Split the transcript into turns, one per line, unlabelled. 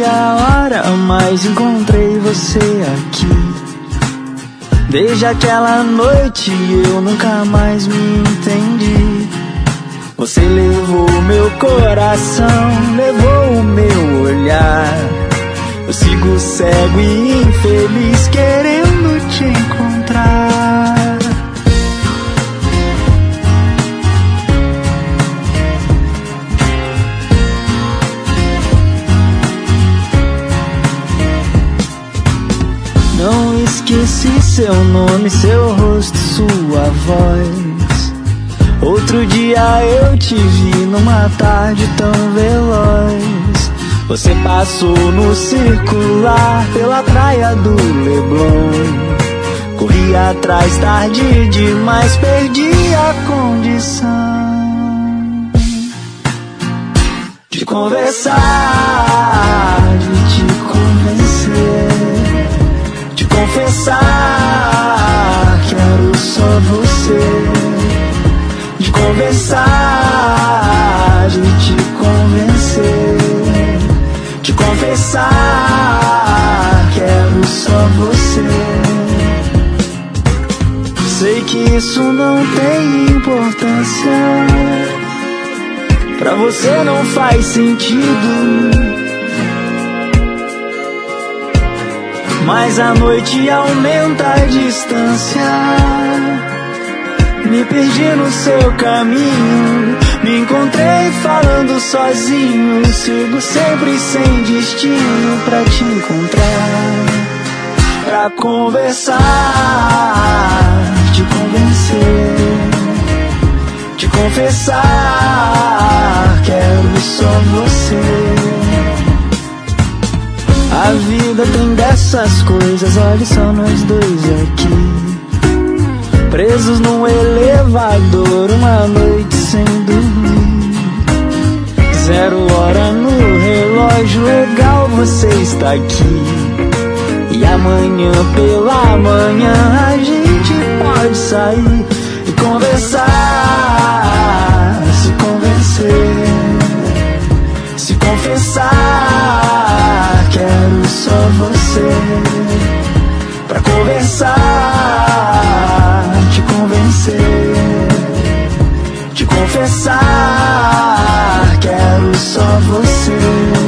a hora, mas encontrei você aqui. Desde aquela noite eu nunca mais me entendi. Você levou meu coração, levou o meu olhar. Eu sigo cego e infeliz querendo te encontrar. Não esqueci seu nome, seu rosto, sua voz. Outro dia eu te vi numa tarde tão veloz. Você passou no circular pela praia do Leblon. Corri atrás tarde demais, perdi a condição de conversar, de te convencer, de confessar. Quero só você. De conversar, de te convencer, de confessar. Quero só você. Sei que isso não tem importância, pra você não faz sentido, mas a noite aumenta a distância. Me perdi no seu caminho, me encontrei falando sozinho. Sigo sempre sem destino pra te encontrar, pra conversar, te convencer, te confessar. Quero só você. A vida tem dessas coisas, olha só nós dois aqui, presos num elevador, uma noite sem dormir. 0 hora no relógio, legal você está aqui. E amanhã pela manhã a gente pode sair e conversar, se convencer, se confessar. Quero só você pra conversar, te convencer, te confessar. Quero só você.